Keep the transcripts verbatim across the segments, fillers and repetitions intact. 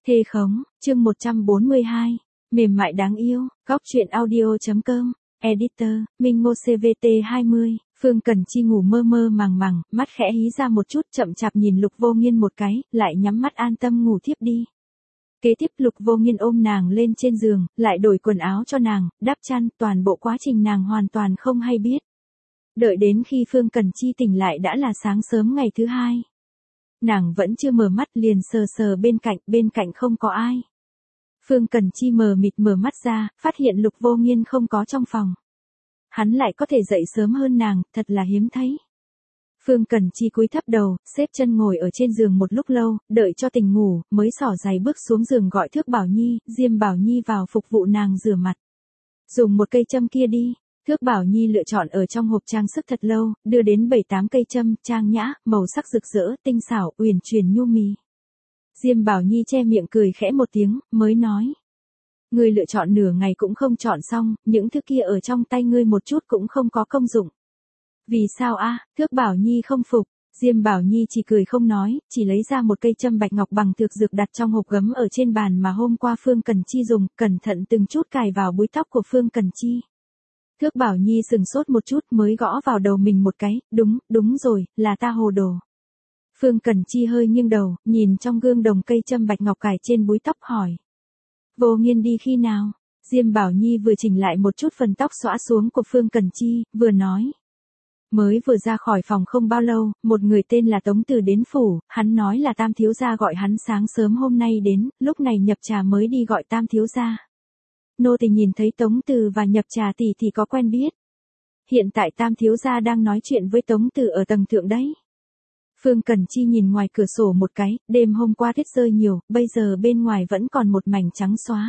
Thê khống, chương một trăm bốn mươi hai, mềm mại đáng yêu, góc truyện audio.com, editor, Minh Ngô xê vê tê hai mươi, Phương Cẩn Chi ngủ mơ mơ màng màng, mắt khẽ hí ra một chút chậm chạp nhìn Lục Vô Nghiên một cái, lại nhắm mắt an tâm ngủ thiếp đi. Kế tiếp Lục Vô Nghiên ôm nàng lên trên giường, lại đổi quần áo cho nàng, đắp chăn, toàn bộ quá trình nàng hoàn toàn không hay biết. Đợi đến khi Phương Cẩn Chi tỉnh lại đã là sáng sớm ngày thứ hai. Nàng vẫn chưa mở mắt liền sờ sờ bên cạnh, bên cạnh không có ai. Phương Cẩn Chi mờ mịt mở mắt ra, phát hiện Lục Vô Nghiên không có trong phòng. Hắn lại có thể dậy sớm hơn nàng, thật là hiếm thấy. Phương Cẩn Chi cúi thấp đầu, xếp chân ngồi ở trên giường một lúc lâu, đợi cho tỉnh ngủ, mới xỏ giày bước xuống giường gọi Thước Bảo Nhi, Diêm Bảo Nhi vào phục vụ nàng rửa mặt. Dùng một cây châm kia đi. Thước Bảo Nhi lựa chọn ở trong hộp trang sức thật lâu, đưa đến bảy tám cây châm, trang nhã, màu sắc rực rỡ, tinh xảo, uyển chuyển nhu mì. Diêm Bảo Nhi che miệng cười khẽ một tiếng, mới nói. Ngươi lựa chọn nửa ngày cũng không chọn xong, những thứ kia ở trong tay ngươi một chút cũng không có công dụng. Vì sao a? Thước Bảo Nhi không phục. Diêm Bảo Nhi chỉ cười không nói, chỉ lấy ra một cây châm bạch ngọc bằng thược dược đặt trong hộp gấm ở trên bàn mà hôm qua Phương Cẩn Chi dùng, cẩn thận từng chút cài vào búi tóc của Phương Cẩn Chi. Thước Bảo Nhi sừng sốt một chút mới gõ vào đầu mình một cái, đúng, đúng rồi, là ta hồ đồ. Phương Cẩn Chi hơi nghiêng đầu, nhìn trong gương đồng cây châm bạch ngọc cài trên búi tóc hỏi. Vô Nghiên đi khi nào? Diêm Bảo Nhi vừa chỉnh lại một chút phần tóc xõa xuống của Phương Cẩn Chi, vừa nói. Mới vừa ra khỏi phòng không bao lâu, một người tên là Tống Từ đến phủ, hắn nói là Tam thiếu gia gọi hắn sáng sớm hôm nay đến, lúc này nhập trà mới đi gọi Tam thiếu gia. Nô tỳ nhìn thấy Tống Từ và nhập trà tỷ thì có quen biết. Hiện tại Tam thiếu gia đang nói chuyện với Tống Từ ở tầng thượng đấy. Phương Cẩn Chi nhìn ngoài cửa sổ một cái, đêm hôm qua tuyết rơi nhiều, bây giờ bên ngoài vẫn còn một mảnh trắng xóa.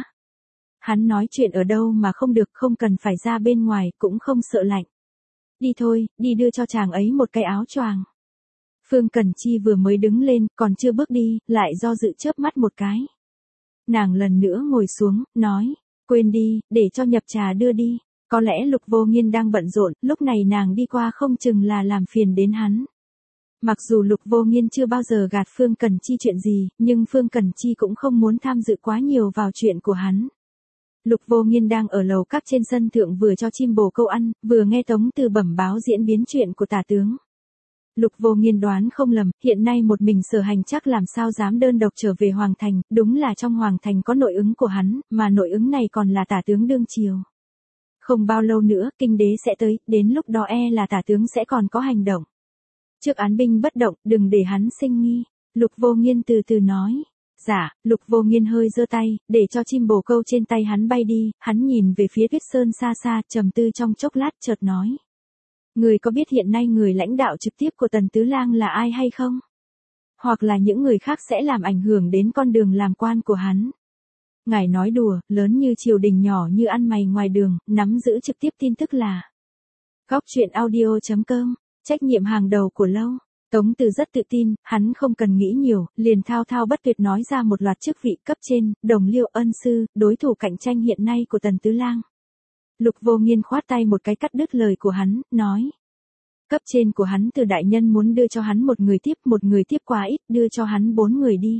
Hắn nói chuyện ở đâu mà không được, không cần phải ra bên ngoài, cũng không sợ lạnh. Đi thôi, đi đưa cho chàng ấy một cái áo choàng. Phương Cẩn Chi vừa mới đứng lên, còn chưa bước đi, lại do dự chớp mắt một cái. Nàng lần nữa ngồi xuống, nói. Quên đi, để cho nhập trà đưa đi. Có lẽ Lục Vô Nghiên đang bận rộn, lúc này nàng đi qua không chừng là làm phiền đến hắn. Mặc dù Lục Vô Nghiên chưa bao giờ gạt Phương Cẩn Chi chuyện gì, nhưng Phương Cẩn Chi cũng không muốn tham dự quá nhiều vào chuyện của hắn. Lục Vô Nghiên đang ở lầu các trên sân thượng vừa cho chim bồ câu ăn, vừa nghe Tống Từ bẩm báo diễn biến chuyện của tả tướng. Lục Vô Nghiên đoán không lầm, hiện nay một mình Sở Hành chắc làm sao dám đơn độc trở về Hoàng Thành, đúng là trong Hoàng Thành có nội ứng của hắn, mà nội ứng này còn là tả tướng đương triều. Không bao lâu nữa, kinh đế sẽ tới, đến lúc đó e là tả tướng sẽ còn có hành động. Trước án binh bất động, đừng để hắn sinh nghi. Lục Vô Nghiên từ từ nói. Dạ, Lục Vô Nghiên hơi giơ tay, để cho chim bồ câu trên tay hắn bay đi, hắn nhìn về phía Tuyết Sơn xa xa, trầm tư trong chốc lát chợt nói. Người có biết hiện nay người lãnh đạo trực tiếp của Tần Tứ Lang là ai hay không? Hoặc là những người khác sẽ làm ảnh hưởng đến con đường làm quan của hắn? Ngài nói đùa, lớn như triều đình nhỏ như ăn mày ngoài đường, nắm giữ trực tiếp tin tức là. Góc truyện audio.com, trách nhiệm hàng đầu của lâu. Tống Từ rất tự tin, hắn không cần nghĩ nhiều, liền thao thao bất tuyệt nói ra một loạt chức vị cấp trên, đồng liêu ân sư, đối thủ cạnh tranh hiện nay của Tần Tứ Lang. Lục Vô Nghiên khoát tay một cái cắt đứt lời của hắn, nói. Cấp trên của hắn Từ đại nhân muốn đưa cho hắn một người tiếp, một người tiếp quá ít, đưa cho hắn bốn người đi.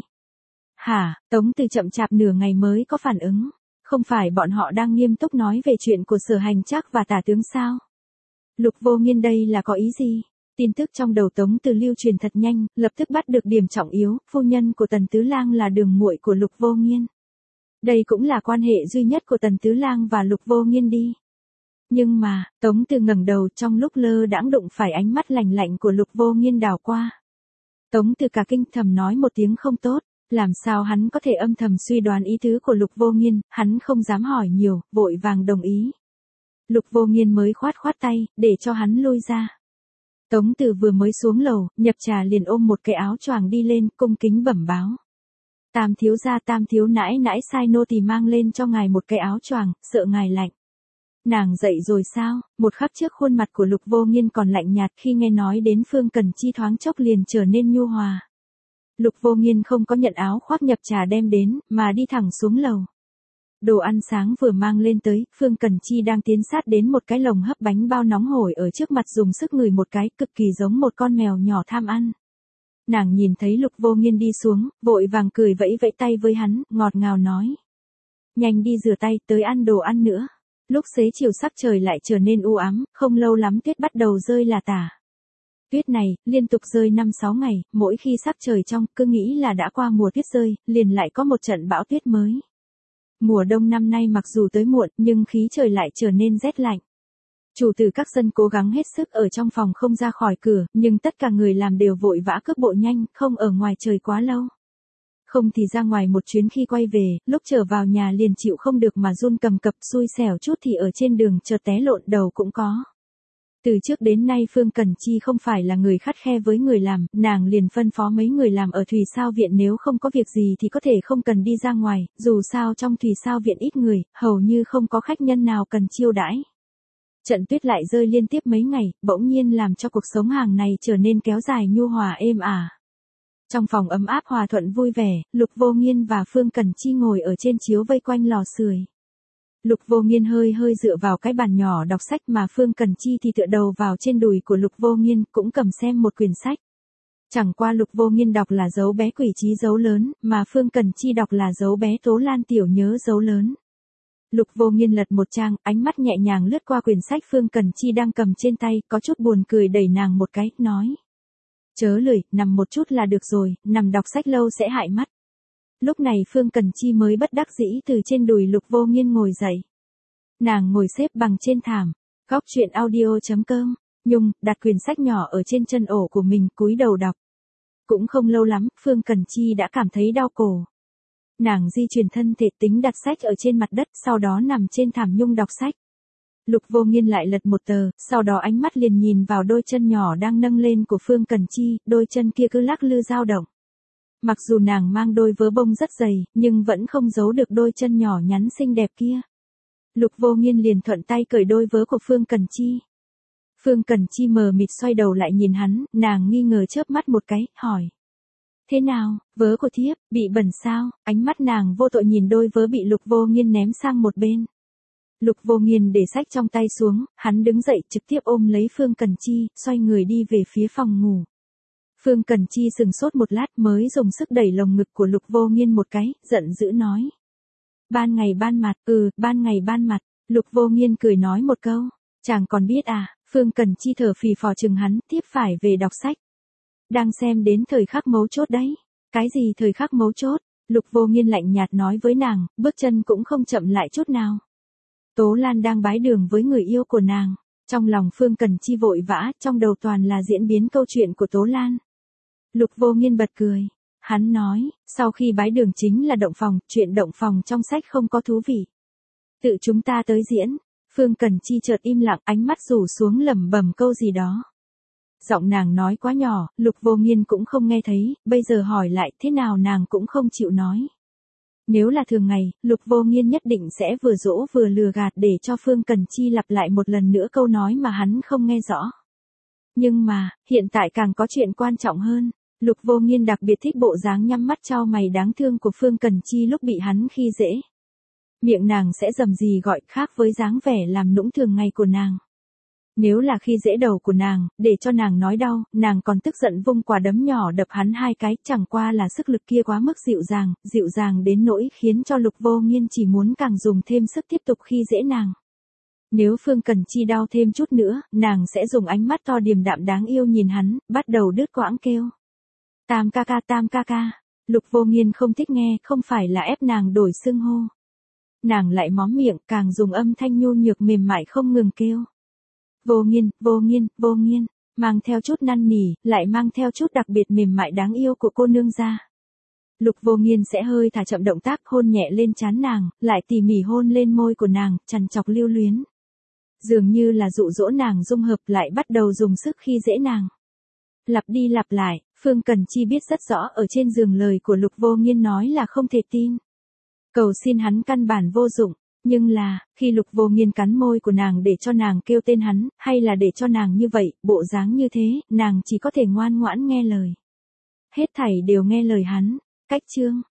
Hả, Tống Từ chậm chạp nửa ngày mới có phản ứng. Không phải bọn họ đang nghiêm túc nói về chuyện của Sở Hành Trác và tả tướng sao? Lục Vô Nghiên đây là có ý gì? Tin tức trong đầu Tống Từ lưu truyền thật nhanh, lập tức bắt được điểm trọng yếu, phu nhân của Tần Tứ Lang là đường muội của Lục Vô Nghiên. Đây cũng là quan hệ duy nhất của Tần Tứ Lang và Lục Vô Nghiên đi. Nhưng mà, Tống Từ ngẩng đầu trong lúc lơ đãng đụng phải ánh mắt lạnh lạnh của Lục Vô Nghiên đảo qua. Tống Từ cả kinh thầm nói một tiếng không tốt, làm sao hắn có thể âm thầm suy đoán ý tứ của Lục Vô Nghiên, hắn không dám hỏi nhiều, vội vàng đồng ý. Lục Vô Nghiên mới khoát khoát tay, để cho hắn lui ra. Tống Từ vừa mới xuống lầu, nhập trà liền ôm một cái áo choàng đi lên, cung kính bẩm báo. Tam thiếu gia Tam thiếu nãi nãi sai nô tỳ mang lên cho ngài một cái áo choàng, sợ ngài lạnh. Nàng dậy rồi sao? Một khắc trước khuôn mặt của Lục Vô Nghiên còn lạnh nhạt, khi nghe nói đến Phương Cẩn Chi thoáng chốc liền trở nên nhu hòa. Lục Vô Nghiên không có nhận áo khoác nhập trà đem đến, mà đi thẳng xuống lầu. Đồ ăn sáng vừa mang lên tới, Phương Cẩn Chi đang tiến sát đến một cái lồng hấp bánh bao nóng hổi ở trước mặt dùng sức ngửi một cái, cực kỳ giống một con mèo nhỏ tham ăn. Nàng nhìn thấy Lục Vô Nghiên đi xuống, vội vàng cười vẫy vẫy tay với hắn, ngọt ngào nói. Nhanh đi rửa tay, tới ăn đồ ăn nữa. Lúc xế chiều sắc trời lại trở nên u ám, không lâu lắm tuyết bắt đầu rơi là tả. Tuyết này, liên tục rơi năm sáu ngày, mỗi khi sắc trời trong, cứ nghĩ là đã qua mùa tuyết rơi, liền lại có một trận bão tuyết mới. Mùa đông năm nay mặc dù tới muộn, nhưng khí trời lại trở nên rét lạnh. Chủ tử các dân cố gắng hết sức ở trong phòng không ra khỏi cửa, nhưng tất cả người làm đều vội vã cướp bộ nhanh, không ở ngoài trời quá lâu. Không thì ra ngoài một chuyến khi quay về, lúc trở vào nhà liền chịu không được mà run cầm cập, xui xẻo chút thì ở trên đường chợt té lộn đầu cũng có. Từ trước đến nay Phương Cẩn Chi không phải là người khắt khe với người làm, nàng liền phân phó mấy người làm ở Thùy Sao Viện nếu không có việc gì thì có thể không cần đi ra ngoài, dù sao trong Thùy Sao Viện ít người, hầu như không có khách nhân nào cần chiêu đãi. Trận tuyết lại rơi liên tiếp mấy ngày, bỗng nhiên làm cho cuộc sống hàng này trở nên kéo dài nhu hòa êm ả. Trong phòng ấm áp hòa thuận vui vẻ, Lục Vô Nghiên và Phương Cẩn Chi ngồi ở trên chiếu vây quanh lò sưởi. Lục Vô Nghiên hơi hơi dựa vào cái bàn nhỏ đọc sách mà Phương Cẩn Chi thì tựa đầu vào trên đùi của Lục Vô Nghiên cũng cầm xem một quyển sách. Chẳng qua Lục Vô Nghiên đọc là dấu bé Quỷ Trí dấu lớn, mà Phương Cẩn Chi đọc là dấu bé Tố Lan Tiểu Nhớ dấu lớn. Lục Vô Nghiên lật một trang, ánh mắt nhẹ nhàng lướt qua quyển sách Phương Cẩn Chi đang cầm trên tay, có chút buồn cười đẩy nàng một cái, nói. Chớ lười, nằm một chút là được rồi, nằm đọc sách lâu sẽ hại mắt. Lúc này Phương Cẩn Chi mới bất đắc dĩ từ trên đùi Lục Vô Nghiên ngồi dậy. Nàng ngồi xếp bằng trên thảm, góc truyện audio chấm com, Nhung, đặt quyển sách nhỏ ở trên chân ổ của mình, cúi đầu đọc. Cũng không lâu lắm, Phương Cẩn Chi đã cảm thấy đau cổ. Nàng di chuyển thân thể tính đặt sách ở trên mặt đất, sau đó nằm trên thảm Nhung đọc sách. Lục Vô Nghiên lại lật một tờ, sau đó ánh mắt liền nhìn vào đôi chân nhỏ đang nâng lên của Phương Cẩn Chi, đôi chân kia cứ lắc lư dao động. Mặc dù nàng mang đôi vớ bông rất dày, nhưng vẫn không giấu được đôi chân nhỏ nhắn xinh đẹp kia. Lục Vô Nghiên liền thuận tay cởi đôi vớ của Phương Cẩn Chi. Phương Cẩn Chi mờ mịt xoay đầu lại nhìn hắn, nàng nghi ngờ chớp mắt một cái, hỏi. Thế nào, vớ của thiếp, bị bẩn sao? Ánh mắt nàng vô tội nhìn đôi vớ bị Lục Vô Nghiên ném sang một bên. Lục Vô Nghiên để sách trong tay xuống, hắn đứng dậy trực tiếp ôm lấy Phương Cẩn Chi, xoay người đi về phía phòng ngủ. Phương Cẩn Chi sừng sốt một lát mới dùng sức đẩy lồng ngực của Lục Vô Nghiên một cái, giận dữ nói. Ban ngày ban mặt, ừ, ban ngày ban mặt, Lục Vô Nghiên cười nói một câu. Chàng còn biết à, Phương Cẩn Chi thở phì phò chừng hắn, tiếp phải về đọc sách. Đang xem đến thời khắc mấu chốt đấy. Cái gì thời khắc mấu chốt? Lục Vô Nghiên lạnh nhạt nói với nàng, bước chân cũng không chậm lại chút nào. Tố Lan đang bái đường với người yêu của nàng. Trong lòng Phương Cẩn Chi vội vã, trong đầu toàn là diễn biến câu chuyện của Tố Lan. Lục Vô Nghiên bật cười. Hắn nói, sau khi bái đường chính là động phòng, chuyện động phòng trong sách không có thú vị. Tự chúng ta tới diễn. Phương Cẩn Chi chợt im lặng, ánh mắt rủ xuống lẩm bẩm câu gì đó. Giọng nàng nói quá nhỏ, Lục Vô Nghiên cũng không nghe thấy, bây giờ hỏi lại thế nào nàng cũng không chịu nói. Nếu là thường ngày, Lục Vô Nghiên nhất định sẽ vừa dỗ vừa lừa gạt để cho Phương Cẩn Chi lặp lại một lần nữa câu nói mà hắn không nghe rõ. Nhưng mà, hiện tại càng có chuyện quan trọng hơn. Lục Vô Nghiên đặc biệt thích bộ dáng nhắm mắt chau mày đáng thương của Phương Cẩn Chi lúc bị hắn khi dễ. Miệng nàng sẽ rầm rì gọi khác với dáng vẻ làm nũng thường ngày của nàng. Nếu là khi dễ đầu của nàng, để cho nàng nói đau, nàng còn tức giận vung quả đấm nhỏ đập hắn hai cái, chẳng qua là sức lực kia quá mức dịu dàng, dịu dàng đến nỗi khiến cho Lục Vô Nghiên chỉ muốn càng dùng thêm sức tiếp tục khi dễ nàng. Nếu Phương Cẩn Chi đau thêm chút nữa, nàng sẽ dùng ánh mắt to điềm đạm đáng yêu nhìn hắn, bắt đầu đứt quãng kêu. Tam ca ca tam ca ca. Lục Vô Nghiên không thích nghe, không phải là ép nàng đổi xưng hô. Nàng lại móm miệng, càng dùng âm thanh nhu nhược mềm mại không ngừng kêu. Vô Nghiên, Vô Nghiên, Vô Nghiên, mang theo chút năn nỉ, lại mang theo chút đặc biệt mềm mại đáng yêu của cô nương ra. Lục Vô Nghiên sẽ hơi thả chậm động tác hôn nhẹ lên trán nàng, lại tỉ mỉ hôn lên môi của nàng, trằn trọc lưu luyến. Dường như là dụ dỗ nàng dung hợp lại bắt đầu dùng sức khi dễ nàng. Lặp đi lặp lại, Phương Cẩn Chi biết rất rõ ở trên giường lời của Lục Vô Nghiên nói là không thể tin. Cầu xin hắn căn bản vô dụng, nhưng là, khi Lục Vô Nghiên cắn môi của nàng để cho nàng kêu tên hắn, hay là để cho nàng như vậy, bộ dáng như thế, nàng chỉ có thể ngoan ngoãn nghe lời. Hết thảy đều nghe lời hắn. Cách chương